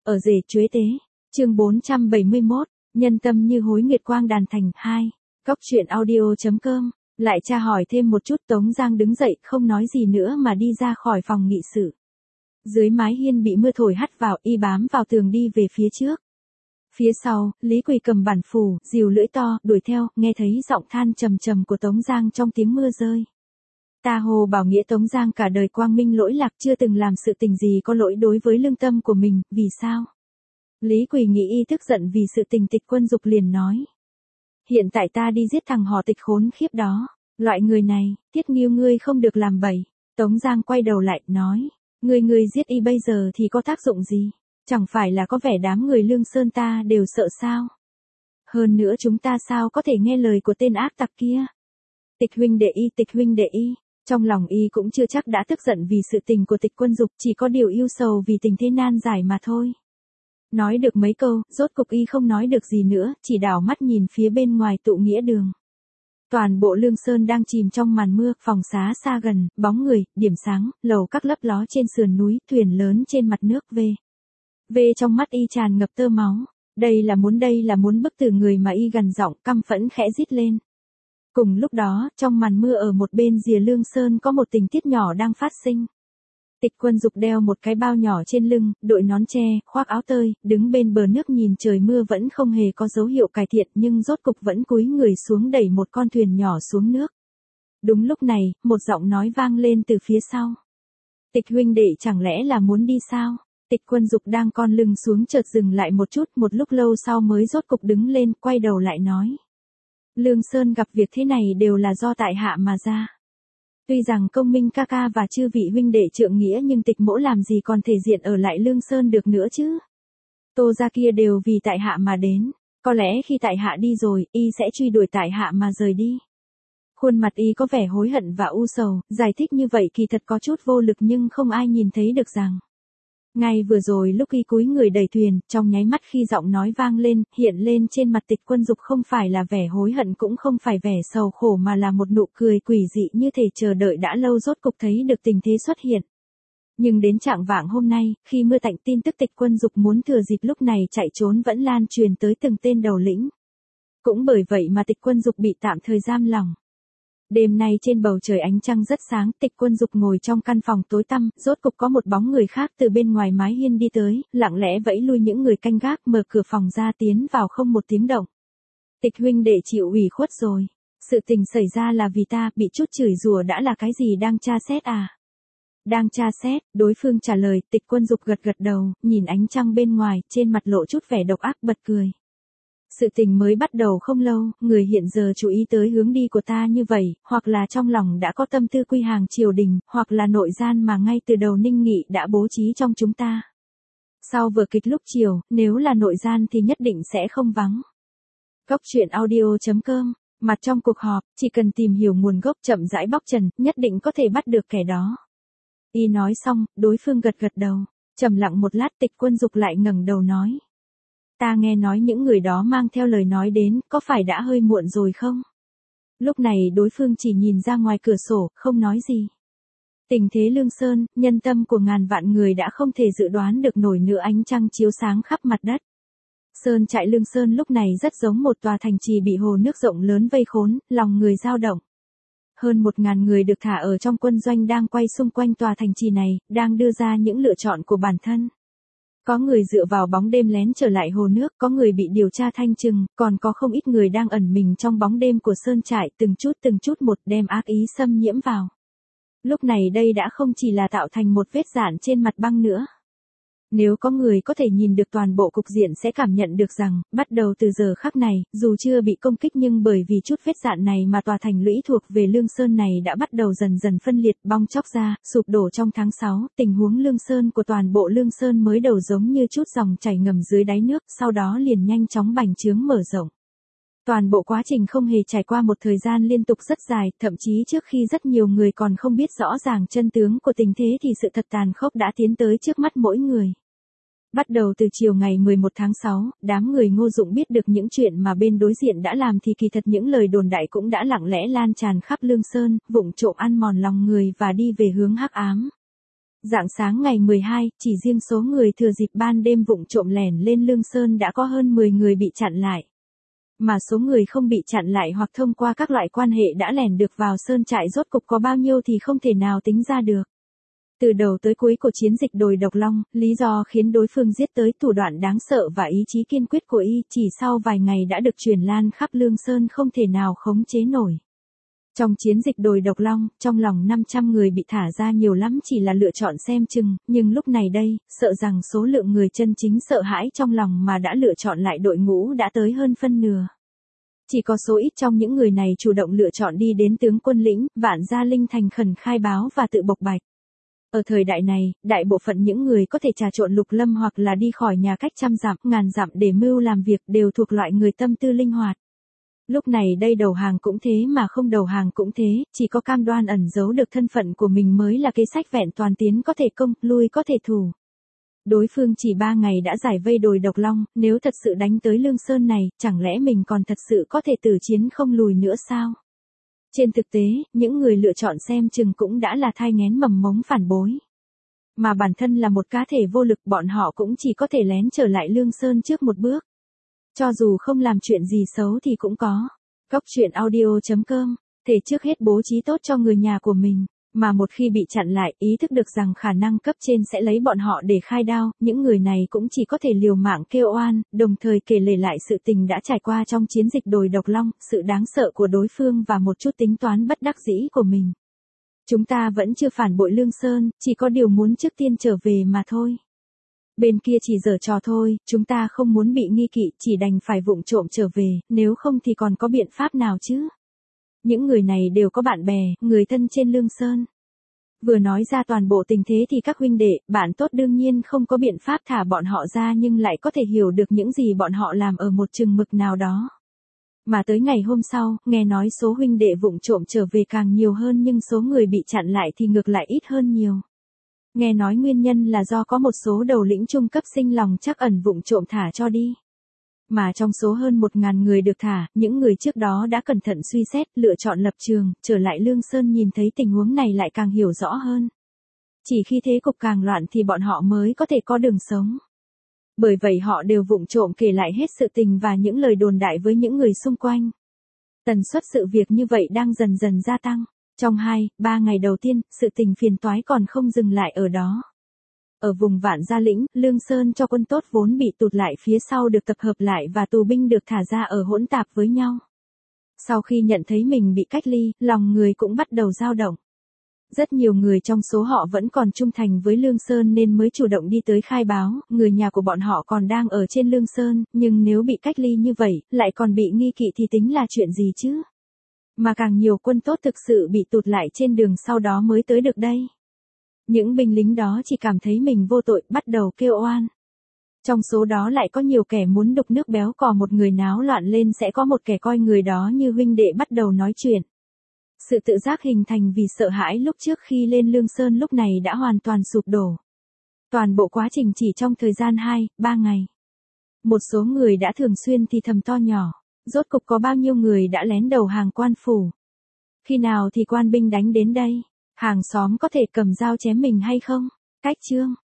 ở rể chuế tế. Chương 471, nhân tâm như hối nguyệt quang đàn thành 2. Cóc truyện audio.com. Lại tra hỏi thêm một chút, Tống Giang đứng dậy, không nói gì nữa mà đi ra khỏi phòng nghị sự. Dưới mái hiên bị mưa thổi hắt vào, y bám vào tường đi về phía trước. Phía sau, Lý Quỳ cầm bản phù, rìu lưỡi to, đuổi theo, nghe thấy giọng than trầm trầm của Tống Giang trong tiếng mưa rơi. Ta hồ bảo nghĩa Tống Giang cả đời quang minh lỗi lạc, chưa từng làm sự tình gì có lỗi đối với lương tâm của mình, vì sao? Lý Quỳ nghĩ y tức giận vì sự tình Tịch Quân Dục liền nói. Hiện tại ta đi giết thằng họ Tịch khốn khiếp đó. Loại người này, Thiết Nghiêu ngươi không được làm bậy. Tống Giang quay đầu lại, nói. Ngươi giết y bây giờ thì có tác dụng gì? Chẳng phải là có vẻ đám người Lương Sơn ta đều sợ sao? Hơn nữa chúng ta sao có thể nghe lời của tên ác tặc kia? Tịch huynh đệ y. Trong lòng y cũng chưa chắc đã tức giận vì sự tình của Tịch Quân Dục, chỉ có điều yêu sầu vì tình thế nan giải mà thôi. Nói được mấy câu, rốt cục y không nói được gì nữa, chỉ đảo mắt nhìn phía bên ngoài tụ nghĩa đường. Toàn bộ Lương Sơn đang chìm trong màn mưa, phòng xá xa gần, bóng người, điểm sáng, lầu các lấp ló trên sườn núi, thuyền lớn trên mặt nước về trong mắt y tràn ngập tơ máu. Đây là muốn bức tử người mà y gằn giọng căm phẫn khẽ rít lên. Cùng lúc đó, trong màn mưa ở một bên rìa Lương Sơn có một tình tiết nhỏ đang phát sinh. Tịch Quân Dục đeo một cái bao nhỏ trên lưng, đội nón tre, khoác áo tơi, đứng bên bờ nước nhìn trời mưa vẫn không hề có dấu hiệu cải thiện, nhưng rốt cục vẫn cúi người xuống đẩy một con thuyền nhỏ xuống nước. Đúng lúc này, một giọng nói vang lên từ phía sau. Tịch huynh đệ chẳng lẽ là muốn đi sao? Tịch Quân Dục đang con lưng xuống chợt dừng lại một chút, một lúc lâu sau mới rốt cục đứng lên, quay đầu lại nói. Lương Sơn gặp việc thế này đều là do tại hạ mà ra. Tuy rằng Công Minh ca ca và chư vị huynh đệ trượng nghĩa, nhưng Tịch mỗ làm gì còn thể diện ở lại Lương Sơn được nữa chứ? Tô gia kia đều vì tại hạ mà đến, có lẽ khi tại hạ đi rồi, y sẽ truy đuổi tại hạ mà rời đi. Khuôn mặt y có vẻ hối hận và u sầu, giải thích như vậy kỳ thật có chút vô lực, nhưng không ai nhìn thấy được rằng. Ngay vừa rồi lúc y cúi người đẩy thuyền, trong nháy mắt khi giọng nói vang lên, hiện lên trên mặt Tịch Quân Dục không phải là vẻ hối hận cũng không phải vẻ sầu khổ mà là một nụ cười quỷ dị, như thể chờ đợi đã lâu rốt cục thấy được tình thế xuất hiện. Nhưng đến trạng vạng hôm nay, khi mưa tạnh, tin tức Tịch Quân Dục muốn thừa dịp lúc này chạy trốn vẫn lan truyền tới từng tên đầu lĩnh. Cũng bởi vậy mà Tịch Quân Dục bị tạm thời giam lỏng. Đêm nay trên bầu trời ánh trăng rất sáng, Tịch Quân Dục ngồi trong căn phòng tối tăm, rốt cục có một bóng người khác từ bên ngoài mái hiên đi tới, lặng lẽ vẫy lui những người canh gác, mở cửa phòng ra tiến vào không một tiếng động. Tịch huynh đệ chịu ủy khuất rồi. Sự tình xảy ra là vì ta, bị chút chửi rủa đã là cái gì, đang tra xét à? Đang tra xét, đối phương trả lời. Tịch Quân Dục gật gật đầu, nhìn ánh trăng bên ngoài, trên mặt lộ chút vẻ độc ác, bật cười. Sự tình mới bắt đầu không lâu, người hiện giờ chú ý tới hướng đi của ta như vậy, hoặc là trong lòng đã có tâm tư quy hàng triều đình, hoặc là nội gian mà ngay từ đầu Ninh Nghị đã bố trí trong chúng ta. Sau vở kịch lúc chiều, nếu là nội gian thì nhất định sẽ không vắng. Cóc truyện audio.com. Mặt trong cuộc họp, chỉ cần tìm hiểu nguồn gốc, chậm rãi bóc trần, nhất định có thể bắt được kẻ đó. Y nói xong, đối phương gật gật đầu. Trầm lặng một lát, Tịch Quân Dục lại ngẩng đầu nói. Ta nghe nói những người đó mang theo lời nói đến, có phải đã hơi muộn rồi không? Lúc này đối phương chỉ nhìn ra ngoài cửa sổ, không nói gì. Tình thế Lương Sơn, nhân tâm của ngàn vạn người đã không thể dự đoán được nổi nữa, ánh trăng chiếu sáng khắp mặt đất. Sơn trại Lương Sơn lúc này rất giống một tòa thành trì bị hồ nước rộng lớn vây khốn, lòng người dao động. Hơn 1000 người được thả ở trong quân doanh đang quay xung quanh tòa thành trì này, đang đưa ra những lựa chọn của bản thân. Có người dựa vào bóng đêm lén trở lại hồ nước, có người bị điều tra thanh trừng, còn có không ít người đang ẩn mình trong bóng đêm của sơn trại, từng chút một đem ác ý xâm nhiễm vào. Lúc này đây đã không chỉ là tạo thành một vết rạn trên mặt băng nữa. Nếu có người có thể nhìn được toàn bộ cục diện sẽ cảm nhận được rằng, bắt đầu từ giờ khắc này, dù chưa bị công kích nhưng bởi vì chút vết rạn này mà tòa thành lũy thuộc về Lương Sơn này đã bắt đầu dần dần phân liệt, bong chóc ra, sụp đổ trong tháng 6, tình huống Lương Sơn của toàn bộ Lương Sơn mới đầu giống như chút dòng chảy ngầm dưới đáy nước, sau đó liền nhanh chóng bành trướng mở rộng. Toàn bộ quá trình không hề trải qua một thời gian liên tục rất dài, thậm chí trước khi rất nhiều người còn không biết rõ ràng chân tướng của tình thế thì sự thật tàn khốc đã tiến tới trước mắt mỗi người. Bắt đầu từ chiều ngày 11 tháng 6, đám người Ngô Dụng biết được những chuyện mà bên đối diện đã làm thì kỳ thật những lời đồn đại cũng đã lặng lẽ lan tràn khắp Lương Sơn, vụng trộm ăn mòn lòng người và đi về hướng hắc ám. Rạng sáng ngày 12, chỉ riêng số người thừa dịp ban đêm vụng trộm lẻn lên Lương Sơn đã có hơn 10 người bị chặn lại. Mà số người không bị chặn lại hoặc thông qua các loại quan hệ đã lẻn được vào sơn trại rốt cục có bao nhiêu thì không thể nào tính ra được. Từ đầu tới cuối của chiến dịch đồi độc long, lý do khiến đối phương giết tới thủ đoạn đáng sợ và ý chí kiên quyết của y chỉ sau vài ngày đã được truyền lan khắp Lương Sơn không thể nào khống chế nổi. Trong chiến dịch đồi độc long, trong lòng 500 người bị thả ra nhiều lắm chỉ là lựa chọn xem chừng, nhưng lúc này đây, sợ rằng số lượng người chân chính sợ hãi trong lòng mà đã lựa chọn lại đội ngũ đã tới hơn phân nửa. Chỉ có số ít trong những người này chủ động lựa chọn đi đến tướng quân lĩnh, Vạn Gia Linh thành khẩn khai báo và tự bộc bạch. Ở thời đại này, đại bộ phận những người có thể trà trộn lục lâm hoặc là đi khỏi nhà cách trăm dặm, ngàn dặm để mưu làm việc đều thuộc loại người tâm tư linh hoạt. Lúc này đây đầu hàng cũng thế mà không đầu hàng cũng thế, chỉ có cam đoan ẩn giấu được thân phận của mình mới là kế sách vẹn toàn, tiến có thể công, lui có thể thủ. Đối phương chỉ 3 ngày đã giải vây đồi độc long, nếu thật sự đánh tới Lương Sơn này, chẳng lẽ mình còn thật sự có thể tử chiến không lùi nữa sao? Trên thực tế, những người lựa chọn xem chừng cũng đã là thai nghén mầm mống phản bối. Mà bản thân là một cá thể vô lực, bọn họ cũng chỉ có thể lén trở lại Lương Sơn trước một bước. Cho dù không làm chuyện gì xấu thì cũng có. Cóc truyện audio.com, thể trước hết bố trí tốt cho người nhà của mình, mà một khi bị chặn lại, ý thức được rằng khả năng cấp trên sẽ lấy bọn họ để khai đao, những người này cũng chỉ có thể liều mạng kêu oan, đồng thời kể lể lại sự tình đã trải qua trong chiến dịch đồi độc long, sự đáng sợ của đối phương và một chút tính toán bất đắc dĩ của mình. Chúng ta vẫn chưa phản bội Lương Sơn, chỉ có điều muốn trước tiên trở về mà thôi. Bên kia chỉ giở trò thôi, chúng ta không muốn bị nghi kỵ, chỉ đành phải vụng trộm trở về, nếu không thì còn có biện pháp nào chứ? Những người này đều có bạn bè, người thân trên Lương Sơn. Vừa nói ra toàn bộ tình thế thì các huynh đệ, bạn tốt đương nhiên không có biện pháp thả bọn họ ra nhưng lại có thể hiểu được những gì bọn họ làm ở một chừng mực nào đó. Mà tới ngày hôm sau, nghe nói số huynh đệ vụng trộm trở về càng nhiều hơn nhưng số người bị chặn lại thì ngược lại ít hơn nhiều. Nghe nói nguyên nhân là do có một số đầu lĩnh trung cấp sinh lòng trắc ẩn vụng trộm thả cho đi. Mà trong số hơn 1.000 người được thả, những người trước đó đã cẩn thận suy xét, lựa chọn lập trường, trở lại Lương Sơn nhìn thấy tình huống này lại càng hiểu rõ hơn. Chỉ khi thế cục càng loạn thì bọn họ mới có thể có đường sống. Bởi vậy họ đều vụng trộm kể lại hết sự tình và những lời đồn đại với những người xung quanh. Tần suất sự việc như vậy đang dần dần gia tăng. Trong 2-3 ngày đầu tiên, sự tình phiền toái còn không dừng lại ở đó. Ở vùng Vạn Gia Lĩnh, Lương Sơn cho quân tốt vốn bị tụt lại phía sau được tập hợp lại và tù binh được thả ra ở hỗn tạp với nhau. Sau khi nhận thấy mình bị cách ly, lòng người cũng bắt đầu dao động. Rất nhiều người trong số họ vẫn còn trung thành với Lương Sơn nên mới chủ động đi tới khai báo, người nhà của bọn họ còn đang ở trên Lương Sơn, nhưng nếu bị cách ly như vậy, lại còn bị nghi kỵ thì tính là chuyện gì chứ? Mà càng nhiều quân tốt thực sự bị tụt lại trên đường sau đó mới tới được đây. Những binh lính đó chỉ cảm thấy mình vô tội, bắt đầu kêu oan. Trong số đó lại có nhiều kẻ muốn đục nước béo cò một người náo loạn lên sẽ có một kẻ coi người đó như huynh đệ bắt đầu nói chuyện. Sự tự giác hình thành vì sợ hãi lúc trước khi lên Lương Sơn lúc này đã hoàn toàn sụp đổ. Toàn bộ quá trình chỉ trong thời gian 2-3 ngày. Một số người đã thường xuyên thì thầm to nhỏ, rốt cục có bao nhiêu người đã lén đầu hàng quan phủ. Khi nào thì quan binh đánh đến đây? Hàng xóm có thể cầm dao chém mình hay không? Cách chương